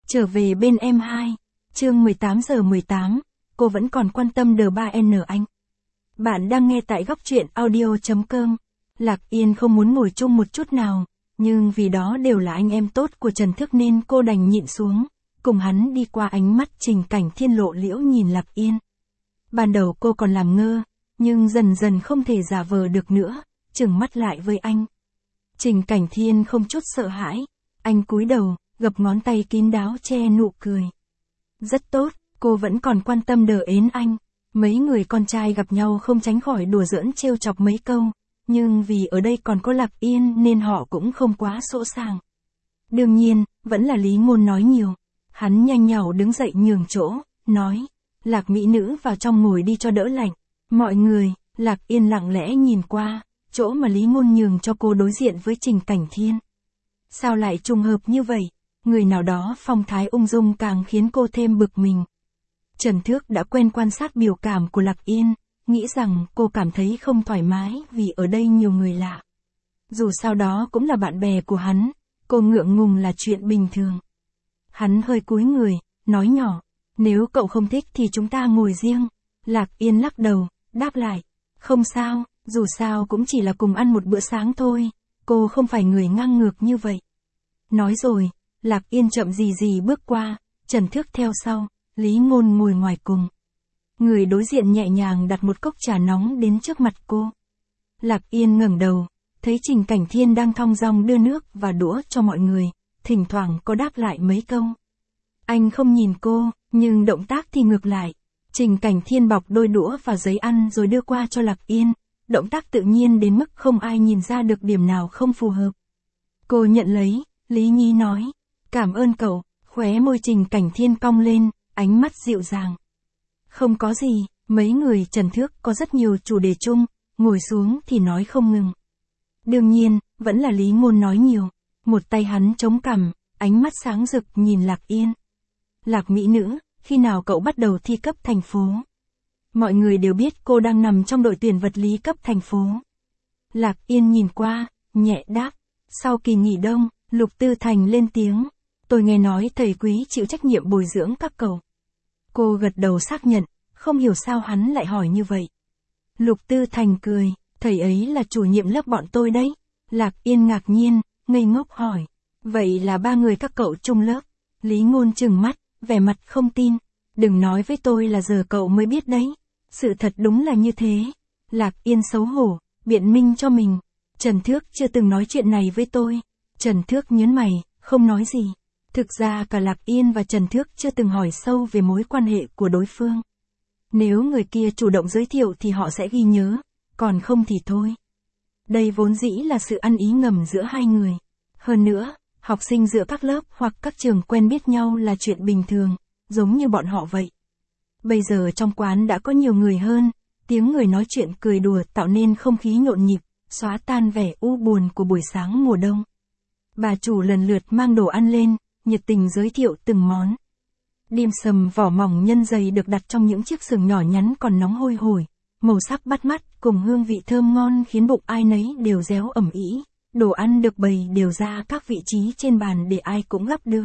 Trở về bên em 2, chương 18:18, cô vẫn còn quan tâm D3N anh. Bạn đang nghe tại góc truyện audio.com. Lạc Yên không muốn ngồi chung một chút nào, nhưng vì đó đều là anh em tốt của Trần Thức nên cô đành nhịn xuống, cùng hắn đi qua. Ánh mắt Trình Cảnh Thiên lộ liễu nhìn Lạc Yên. Ban đầu cô còn làm ngơ, nhưng dần dần không thể giả vờ được nữa, trừng mắt lại với anh. Trình Cảnh Thiên không chút sợ hãi, anh cúi đầu, gập ngón tay kín đáo che nụ cười. Rất tốt, cô vẫn còn quan tâm đến anh. Mấy người con trai gặp nhau không tránh khỏi đùa giỡn trêu chọc mấy câu, nhưng vì ở đây còn có Lạc Yên nên họ cũng không quá sỗ sàng. Đương nhiên, vẫn là Lý Ngôn nói nhiều. Hắn nhanh nhảu đứng dậy nhường chỗ, nói, Lạc mỹ nữ vào trong ngồi đi cho đỡ lạnh. Mọi người, Lạc Yên lặng lẽ nhìn qua, chỗ mà Lý Ngôn nhường cho cô đối diện với Trình Cảnh Thiên. Sao lại trùng hợp như vậy? Người nào đó phong thái ung dung càng khiến cô thêm bực mình. Trần Thước đã quen quan sát biểu cảm của Lạc Yên, nghĩ rằng cô cảm thấy không thoải mái vì ở đây nhiều người lạ. Dù sao đó cũng là bạn bè của hắn, cô ngượng ngùng là chuyện bình thường. Hắn hơi cúi người, nói nhỏ, nếu cậu không thích thì chúng ta ngồi riêng. Lạc Yên lắc đầu, đáp lại, không sao, dù sao cũng chỉ là cùng ăn một bữa sáng thôi, cô không phải người ngang ngược như vậy. Nói rồi, Lạc Yên chậm gì bước qua, Trần Thước theo sau, Lý Ngôn ngồi ngoài cùng. Người đối diện nhẹ nhàng đặt một cốc trà nóng đến trước mặt cô. Lạc Yên ngẩng đầu, thấy Trình Cảnh Thiên đang thong dong đưa nước và đũa cho mọi người, thỉnh thoảng có đáp lại mấy câu. Anh không nhìn cô, nhưng động tác thì ngược lại. Trình Cảnh Thiên bọc đôi đũa vào giấy ăn rồi đưa qua cho Lạc Yên, động tác tự nhiên đến mức không ai nhìn ra được điểm nào không phù hợp. Cô nhận lấy, Lý Nhi nói, cảm ơn cậu, khóe môi Trình Cảnh Thiên cong lên, ánh mắt dịu dàng. Không có gì, mấy người Trần Thước có rất nhiều chủ đề chung, ngồi xuống thì nói không ngừng. Đương nhiên, vẫn là Lý Ngôn nói nhiều, một tay hắn chống cằm, ánh mắt sáng rực nhìn Lạc Yên. Lạc mỹ nữ, khi nào cậu bắt đầu thi cấp thành phố? Mọi người đều biết cô đang nằm trong đội tuyển vật lý cấp thành phố. Lạc Yên nhìn qua, nhẹ đáp, sau kỳ nghỉ đông, Lục Tư Thành lên tiếng. Tôi nghe nói thầy Quý chịu trách nhiệm bồi dưỡng các cậu. Cô gật đầu xác nhận, không hiểu sao hắn lại hỏi như vậy. Lục Tư Thành cười, thầy ấy là chủ nhiệm lớp bọn tôi đấy. Lạc Yên ngạc nhiên, ngây ngốc hỏi. Vậy là ba người các cậu chung lớp. Lý Ngôn trừng mắt, vẻ mặt không tin. Đừng nói với tôi là giờ cậu mới biết đấy. Sự thật đúng là như thế. Lạc Yên xấu hổ, biện minh cho mình. Trần Thước chưa từng nói chuyện này với tôi. Trần Thước nhớn mày, không nói gì. Thực ra cả Lạc Yên và Trần Thước chưa từng hỏi sâu về mối quan hệ của đối phương. Nếu người kia chủ động giới thiệu thì họ sẽ ghi nhớ, còn không thì thôi. Đây vốn dĩ là sự ăn ý ngầm giữa hai người. Hơn nữa, học sinh giữa các lớp hoặc các trường quen biết nhau là chuyện bình thường, giống như bọn họ vậy. Bây giờ trong quán đã có nhiều người hơn, tiếng người nói chuyện cười đùa tạo nên không khí nhộn nhịp, xóa tan vẻ u buồn của buổi sáng mùa đông. Bà chủ lần lượt mang đồ ăn lên, nhiệt tình giới thiệu từng món. Dim sầm vỏ mỏng nhân dày được đặt trong những chiếc sừng nhỏ nhắn còn nóng hôi hổi, màu sắc bắt mắt cùng hương vị thơm ngon khiến bụng ai nấy đều réo ẩm ĩ. Đồ ăn được bày đều ra các vị trí trên bàn để ai cũng gắp được.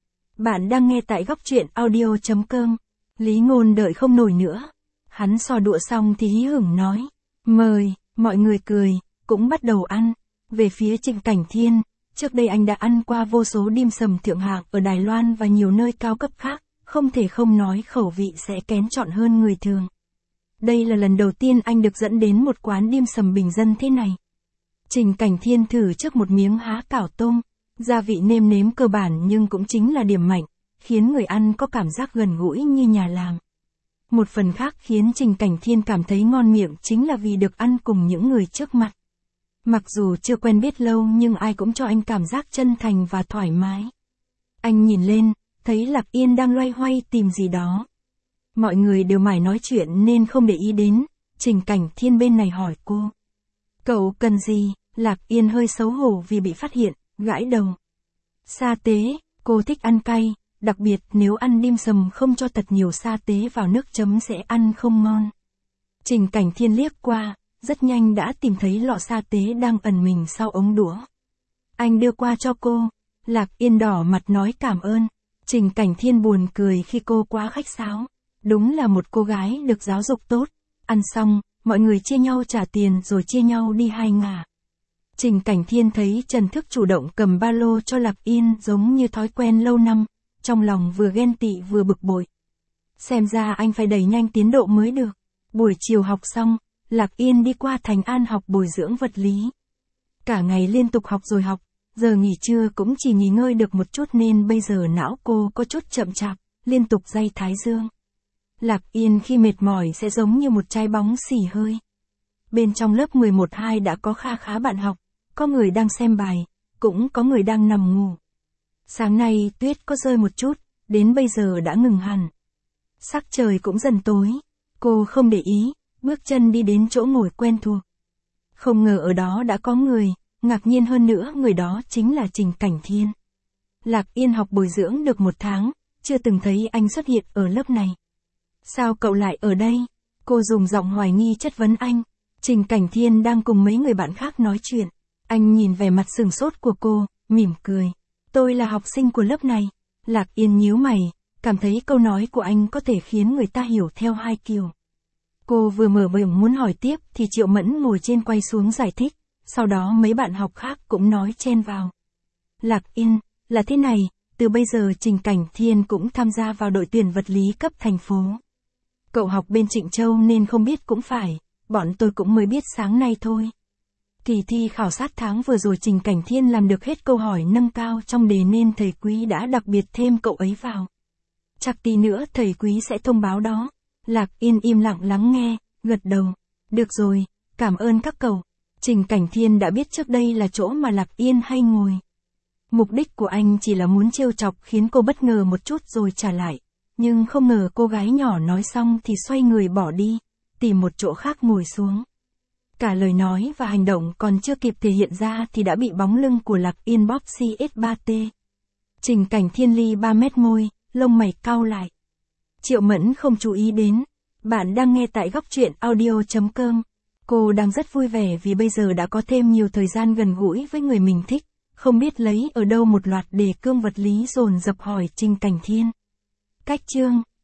Bạn đang nghe tại góc truyện audio.com. Lý Ngôn đợi không nổi nữa. Hắn xò đũa xong thì hí hửng nói, mời, mọi người cười, cũng bắt đầu ăn. Về phía Trình Cảnh Thiên, trước đây anh đã ăn qua vô số dim sầm thượng hạng ở Đài Loan và nhiều nơi cao cấp khác, không thể không nói khẩu vị sẽ kén chọn hơn người thường. Đây là lần đầu tiên anh được dẫn đến một quán dim sầm bình dân thế này. Trình Cảnh Thiên thử trước một miếng há cảo tôm, gia vị nêm nếm cơ bản nhưng cũng chính là điểm mạnh, khiến người ăn có cảm giác gần gũi như nhà làm. Một phần khác khiến Trình Cảnh Thiên cảm thấy ngon miệng chính là vì được ăn cùng những người trước mặt. Mặc dù chưa quen biết lâu nhưng ai cũng cho anh cảm giác chân thành và thoải mái. Anh nhìn lên, thấy Lạc Yên đang loay hoay tìm gì đó. Mọi người đều mải nói chuyện nên không để ý đến, Trình Cảnh Thiên bên này hỏi cô. Cậu cần gì? Lạc Yên hơi xấu hổ vì bị phát hiện, gãi đầu. Sa tế, cô thích ăn cay, đặc biệt nếu ăn dim sầm không cho thật nhiều sa tế vào nước chấm sẽ ăn không ngon. Trình Cảnh Thiên liếc qua, rất nhanh đã tìm thấy lọ sa tế đang ẩn mình sau ống đũa. Anh đưa qua cho cô, Lạc Yên đỏ mặt nói cảm ơn, Trình Cảnh Thiên buồn cười khi cô quá khách sáo. Đúng là một cô gái được giáo dục tốt. Ăn xong, mọi người chia nhau trả tiền rồi chia nhau đi hai ngả. Trình Cảnh Thiên thấy Trần Thức chủ động cầm ba lô cho Lạc Yên giống như thói quen lâu năm, trong lòng vừa ghen tị vừa bực bội. Xem ra anh phải đẩy nhanh tiến độ mới được. Buổi chiều học xong, Lạc Yên đi qua Thành An học bồi dưỡng vật lý. Cả ngày liên tục học rồi học, giờ nghỉ trưa cũng chỉ nghỉ ngơi được một chút nên bây giờ não cô có chút chậm chạp, liên tục day thái dương. Lạc Yên khi mệt mỏi sẽ giống như một trái bóng xì hơi. Bên trong lớp 11-2 đã có khá bạn học, có người đang xem bài, cũng có người đang nằm ngủ. Sáng nay tuyết có rơi một chút, đến bây giờ đã ngừng hẳn. Sắc trời cũng dần tối, cô không để ý, bước chân đi đến chỗ ngồi quen thuộc. Không ngờ ở đó đã có người, ngạc nhiên hơn nữa người đó chính là Trình Cảnh Thiên. Lạc Yên học bồi dưỡng được 1 tháng, chưa từng thấy anh xuất hiện ở lớp này. Sao cậu lại ở đây? Cô dùng giọng hoài nghi chất vấn anh. Trình Cảnh Thiên đang cùng mấy người bạn khác nói chuyện. Anh nhìn vẻ mặt sừng sốt của cô, mỉm cười. Tôi là học sinh của lớp này. Lạc Yên nhíu mày, cảm thấy câu nói của anh có thể khiến người ta hiểu theo hai kiểu. Cô vừa mở miệng muốn hỏi tiếp thì Triệu Mẫn ngồi trên quay xuống giải thích. Sau đó mấy bạn học khác cũng nói chen vào. Lạc Yên, là thế này, từ bây giờ Trình Cảnh Thiên cũng tham gia vào đội tuyển vật lý cấp thành phố. Cậu học bên Trịnh Châu nên không biết cũng phải, bọn tôi cũng mới biết sáng nay thôi. Kỳ thi khảo sát tháng vừa rồi Trình Cảnh Thiên làm được hết câu hỏi nâng cao trong đề nên thầy Quý đã đặc biệt thêm cậu ấy vào. Chắc tí nữa thầy Quý sẽ thông báo đó. Lạc Yên im lặng lắng nghe, gật đầu. Được rồi, cảm ơn các cậu. Trình Cảnh Thiên đã biết trước đây là chỗ mà Lạc Yên hay ngồi. Mục đích của anh chỉ là muốn trêu chọc khiến cô bất ngờ một chút rồi trả lại. Nhưng không ngờ cô gái nhỏ nói xong thì xoay người bỏ đi, tìm một chỗ khác ngồi xuống. Cả lời nói và hành động còn chưa kịp thể hiện ra thì đã bị bóng lưng của Lạc Yên bóp CS3T. Trình Cảnh Thiên ly 3 mét môi, lông mày cau lại. Triệu Mẫn không chú ý đến. Bạn đang nghe tại góc truyện audio.com. Cô đang rất vui vẻ vì bây giờ đã có thêm nhiều thời gian gần gũi với người mình thích, không biết lấy ở đâu một loạt đề cương vật lý dồn dập hỏi Trình Cảnh Thiên. Cách chương